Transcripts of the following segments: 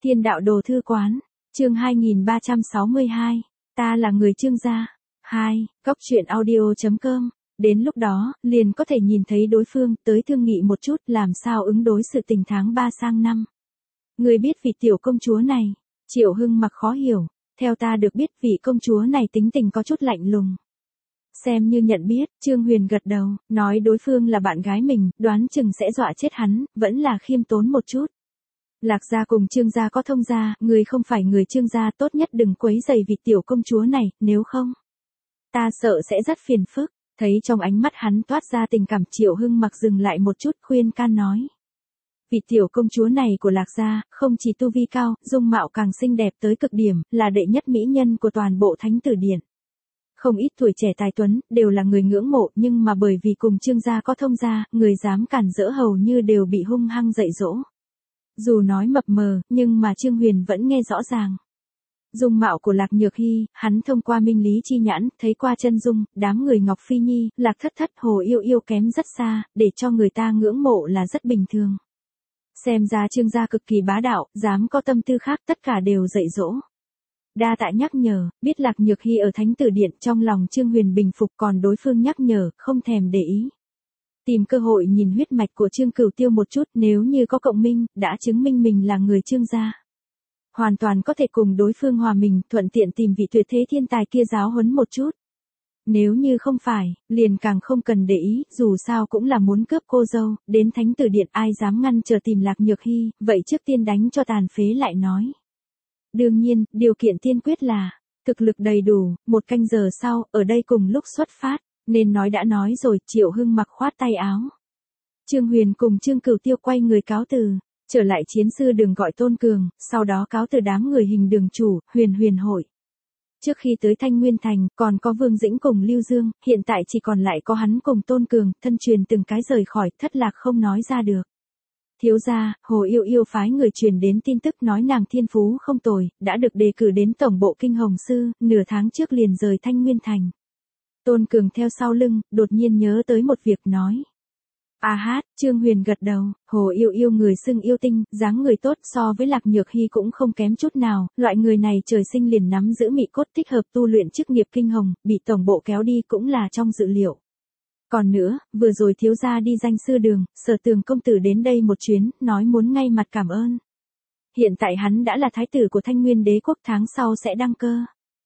Thiên đạo đồ thư quán, chương 2362, ta là người Trương gia. 2, Cóc truyện audio.com. Đến lúc đó, liền có thể nhìn thấy đối phương, tới thương nghị một chút làm sao ứng đối sự tình tháng 3 sang năm. Người biết vị tiểu công chúa này, Triệu Hưng Mặc khó hiểu, theo ta được biết vị công chúa này tính tình có chút lạnh lùng. Xem như nhận biết, Trương Huyền gật đầu, nói đối phương là bạn gái mình, đoán chừng sẽ dọa chết hắn, vẫn là khiêm tốn một chút. Lạc gia cùng Trương gia có thông gia, người không phải người Trương gia tốt nhất đừng quấy rầy vị tiểu công chúa này, nếu không, ta sợ sẽ rất phiền phức. Thấy trong ánh mắt hắn toát ra tình cảm, Triệu Hưng Mặc dừng lại một chút, khuyên can nói. Vị tiểu công chúa này của Lạc gia, không chỉ tu vi cao, dung mạo càng xinh đẹp tới cực điểm, là đệ nhất mỹ nhân của toàn bộ Thánh Tử Điện. Không ít tuổi trẻ tài tuấn, đều là người ngưỡng mộ, nhưng mà bởi vì cùng Trương gia có thông gia, người dám cản rỡ hầu như đều bị hung hăng dạy dỗ. Dù nói mập mờ, nhưng mà Trương Huyền vẫn nghe rõ ràng. Dung mạo của Lạc Nhược Hy, hắn thông qua minh lý chi nhãn, thấy qua chân dung, đám người Ngọc Phi Nhi, Lạc Thất Thất, Hồ Yêu Yêu kém rất xa, để cho người ta ngưỡng mộ là rất bình thường. Xem ra Trương gia cực kỳ bá đạo, dám có tâm tư khác, tất cả đều dạy dỗ. Đa tạ nhắc nhở, biết Lạc Nhược Hy ở Thánh Tử Điện, trong lòng Trương Huyền bình phục, còn đối phương nhắc nhở, không thèm để ý. Tìm cơ hội nhìn huyết mạch của Trương Cửu Tiêu một chút, nếu như có cộng minh, đã chứng minh mình là người Trương gia. Hoàn toàn có thể cùng đối phương hòa mình, thuận tiện tìm vị tuyệt thế thiên tài kia giáo huấn một chút. Nếu như không phải, liền càng không cần để ý, dù sao cũng là muốn cướp cô dâu, đến Thánh Tử Điện ai dám ngăn chờ tìm Lạc Nhược Hy, vậy trước tiên đánh cho tàn phế lại nói. Đương nhiên, điều kiện tiên quyết là, thực lực đầy đủ, 1 canh giờ sau, ở đây cùng lúc xuất phát, nên nói đã nói rồi, Triệu Hưng Mặc khoát tay áo. Trương Huyền cùng Trương Cửu Tiêu quay người cáo từ, trở lại chiến sư đường gọi Tôn Cường, sau đó cáo từ đám người Hình đường chủ, Huyền hội. Trước khi tới Thanh Nguyên Thành, còn có Vương Dĩnh cùng Lưu Dương, hiện tại chỉ còn lại có hắn cùng Tôn Cường, thân truyền từng cái rời khỏi, thất lạc không nói ra được. Thiếu gia, Hồ Yêu Yêu phái người truyền đến tin tức nói nàng thiên phú không tồi, đã được đề cử đến tổng bộ Kinh Hồng Sư, nửa tháng trước liền rời Thanh Nguyên Thành. Tôn Cường theo sau lưng, đột nhiên nhớ tới một việc nói. Trương Huyền gật đầu, Hồ Yêu Yêu người xưng yêu tinh, dáng người tốt, so với Lạc Nhược Hy cũng không kém chút nào, loại người này trời sinh liền nắm giữ mị cốt, thích hợp tu luyện chức nghiệp kinh hồng, bị tổng bộ kéo đi cũng là trong dự liệu. Còn nữa, vừa rồi thiếu gia đi danh sư đường, Sở Tường công tử đến đây một chuyến, nói muốn ngay mặt cảm ơn. Hiện tại hắn đã là thái tử của Thanh Nguyên Đế quốc, tháng sau sẽ đăng cơ.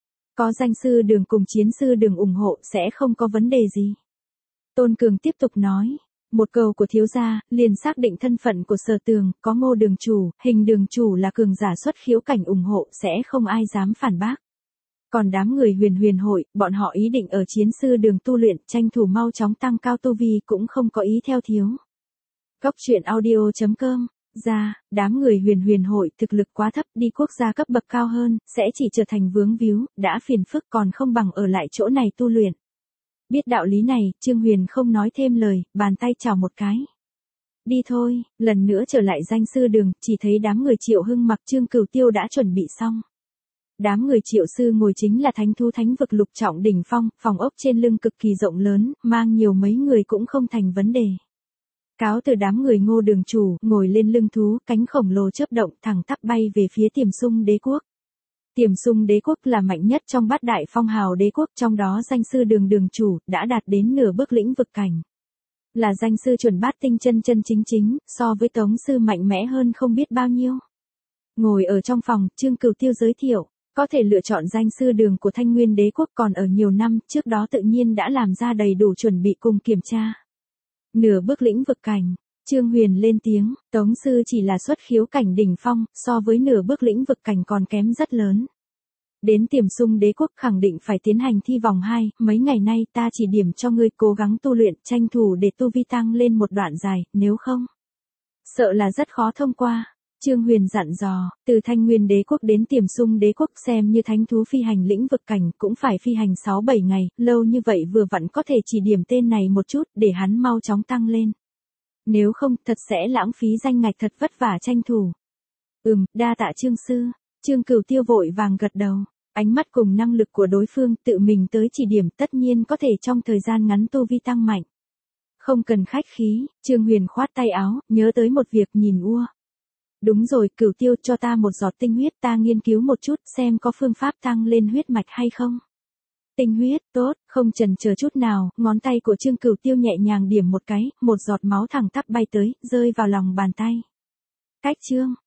Có danh sư đường cùng chiến sư đường ủng hộ sẽ không có vấn đề gì. Tôn Cường tiếp tục nói. Một câu của thiếu gia, liền xác định thân phận của Sở Tường, có Ngô đường chủ, Hình đường chủ là cường giả xuất khiếu cảnh ủng hộ, sẽ không ai dám phản bác. Còn đám người huyền hội, bọn họ ý định ở chiến sư đường tu luyện, tranh thủ mau chóng tăng cao tu vi, cũng không có ý theo thiếu. Cóc truyện audio.com. Đám người huyền hội thực lực quá thấp, đi quốc gia cấp bậc cao hơn, sẽ chỉ trở thành vướng víu, đã phiền phức còn không bằng ở lại chỗ này tu luyện. Biết đạo lý này, Trương Huyền không nói thêm lời, bàn tay chào một cái. Đi thôi, lần nữa trở lại danh sư đường, chỉ thấy đám người Triệu Hưng Mặc, Trương Cửu Tiêu đã chuẩn bị xong. Đám người Triệu sư ngồi chính là thánh thú thánh vực lục trọng đỉnh phong, phòng ốc trên lưng cực kỳ rộng lớn, mang nhiều mấy người cũng không thành vấn đề. Cáo từ đám người Ngô đường chủ, ngồi lên lưng thú, cánh khổng lồ chớp động, thẳng tắp bay về phía Tiềm Sung Đế quốc. Tiềm Sung Đế quốc là mạnh nhất trong bát đại phong hào đế quốc, trong đó danh sư đường đường chủ, đã đạt đến nửa bước lĩnh vực cảnh. Là danh sư chuẩn bát tinh chân chính, so với tống sư mạnh mẽ hơn không biết bao nhiêu. Ngồi ở trong phòng, Trương Cửu Tiêu giới thiệu, có thể lựa chọn danh sư đường của Thanh Nguyên Đế quốc còn ở nhiều năm, trước đó tự nhiên đã làm ra đầy đủ chuẩn bị cùng kiểm tra. Nửa bước lĩnh vực cảnh. Trương Huyền lên tiếng, tống sư chỉ là xuất khiếu cảnh đỉnh phong, so với nửa bước lĩnh vực cảnh còn kém rất lớn. Đến Tiềm Sung Đế quốc khẳng định phải tiến hành thi vòng 2, mấy ngày nay ta chỉ điểm cho ngươi cố gắng tu luyện, tranh thủ để tu vi tăng lên một đoạn dài, nếu không, sợ là rất khó thông qua. Trương Huyền dặn dò, từ Thanh Nguyên Đế quốc đến Tiềm Sung Đế quốc xem như thánh thú phi hành lĩnh vực cảnh, cũng phải phi hành 6-7 ngày, lâu như vậy vừa vặn có thể chỉ điểm tên này một chút, để hắn mau chóng tăng lên. Nếu không, thật sẽ lãng phí danh ngạch, thật vất vả tranh thủ. Đa tạ Trương sư. Trương Cửu Tiêu vội vàng gật đầu, ánh mắt cùng năng lực của đối phương, tự mình tới chỉ điểm, tất nhiên có thể trong thời gian ngắn tu vi tăng mạnh. Không cần khách khí, Trương Huyền khoát tay áo, nhớ tới một việc, nhìn Đúng rồi, Cửu Tiêu, cho ta một giọt tinh huyết, ta nghiên cứu một chút xem có phương pháp tăng lên huyết mạch hay không. Tinh huyết, tốt, không chần chờ chút nào, ngón tay của Trương Cửu Tiêu nhẹ nhàng điểm một cái, một giọt máu thẳng tắp bay tới, rơi vào lòng bàn tay. Cách chương